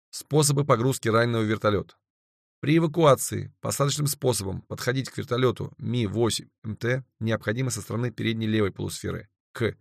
Способы погрузки раненого в вертолет. При эвакуации посадочным способом подходить к вертолету Ми-8МТ необходимо со стороны передней левой полусферы, к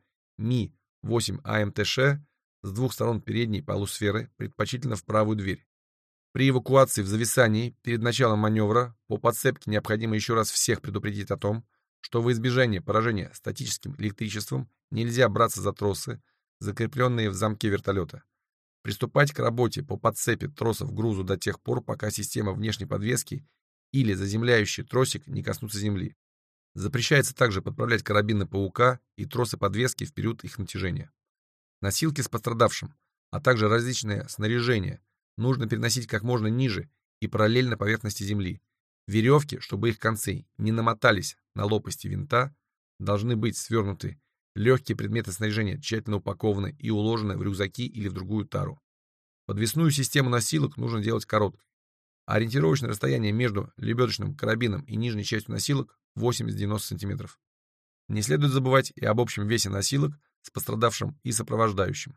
Ми-8АМТШ с двух сторон передней полусферы, предпочтительно в правую дверь. При эвакуации в зависании перед началом маневра по подцепке необходимо еще раз всех предупредить о том, что во избежание поражения статическим электричеством нельзя браться за тросы, закрепленные в замке вертолета. Приступать к работе по подцепе тросов к грузу до тех пор, пока система внешней подвески или заземляющий тросик не коснутся земли. Запрещается также подправлять карабины паука и тросы подвески в период их натяжения. Носилки с пострадавшим, а также различное снаряжение нужно переносить как можно ниже и параллельно поверхности земли. Веревки, чтобы их концы не намотались на лопасти винта, должны быть свернуты. Легкие предметы снаряжения тщательно упакованы и уложены в рюкзаки или в другую тару. Подвесную систему носилок нужно делать короткой. Ориентировочное расстояние между лебедочным карабином и нижней частью носилок 80-90 см. Не следует забывать и об общем весе носилок с пострадавшим и сопровождающим.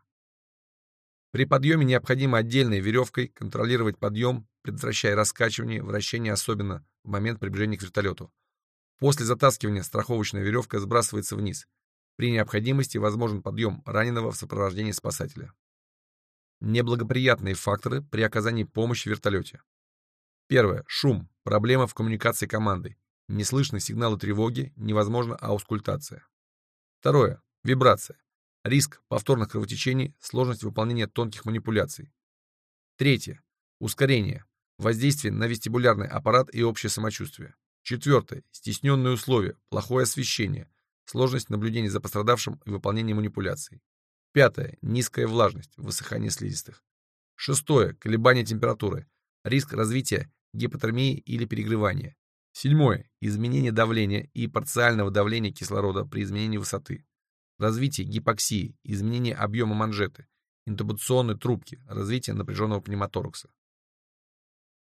При подъеме необходимо отдельной веревкой контролировать подъем, предотвращая раскачивание, вращение, особенно в момент приближения к вертолету. После затаскивания страховочная веревка сбрасывается вниз. При необходимости возможен подъем раненого в сопровождении спасателя. Неблагоприятные факторы при оказании помощи в вертолете. Первое. Шум. Проблема в коммуникации командой. Не слышны сигналы тревоги, невозможна аускультация. Второе. Вибрация. Риск повторных кровотечений, сложность выполнения тонких манипуляций. Третье. Ускорение. Воздействие на вестибулярный аппарат и общее самочувствие. Четвертое. Стесненные условия, плохое освещение, сложность наблюдения за пострадавшим и выполнения манипуляций. Пятое. Низкая влажность, высыхание слизистых. Шестое. Колебание температуры, риск развития гипотермии или перегревания. Седьмое. Изменение давления и парциального давления кислорода при изменении высоты. Развитие гипоксии, изменение объема манжеты, интубационной трубки, развитие напряженного пневмоторакса.